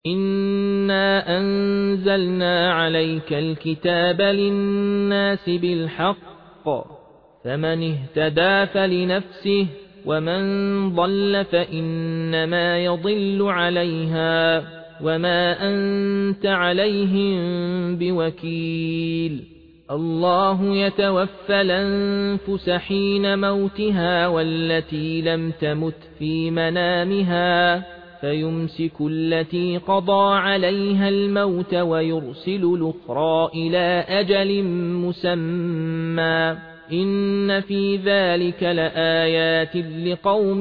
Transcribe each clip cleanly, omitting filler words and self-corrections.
إنا أنزلنا عليك الكتاب للناس بالحق فمن اهتدى فلنفسه ومن ضل فإنما يضل عليها وما أنت عليهم بوكيل الله يتوفى الأنفس حين موتها والتي لم تمت في منامها فيمسك التي قضى عليها الموت ويرسل الأخرى إلى أجل مسمى إن في ذلك لآيات لقوم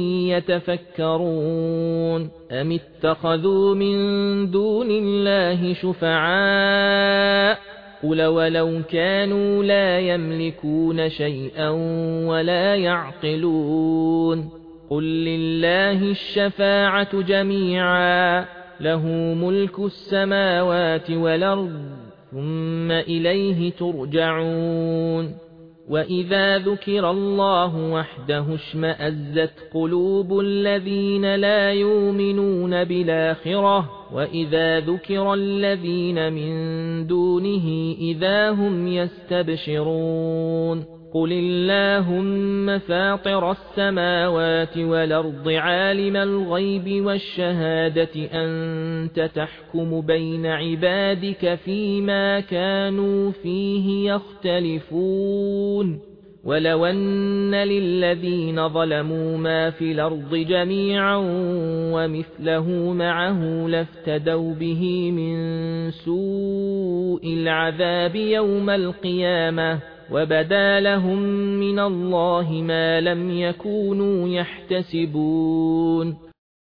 يتفكرون أم اتخذوا من دون الله شفعاء قل ولو كانوا لا يملكون شيئا ولا يعقلون قل لله الشفاعة جميعا له ملك السماوات والأرض ثم إليه ترجعون وإذا ذكر الله وحده اشمأزت قلوب الذين لا يؤمنون بالآخرة وإذا ذكر الذين من دونه إذا هم يستبشرون قل اللهم فاطر السماوات والأرض عالم الغيب والشهادة أنت تحكم بين عبادك فيما كانوا فيه يختلفون ولو أن للذين ظلموا ما في الأرض جميعا ومثله معه لافتدوا به من سوء العذاب يوم القيامة وبدا لهم من الله ما لم يكونوا يحتسبون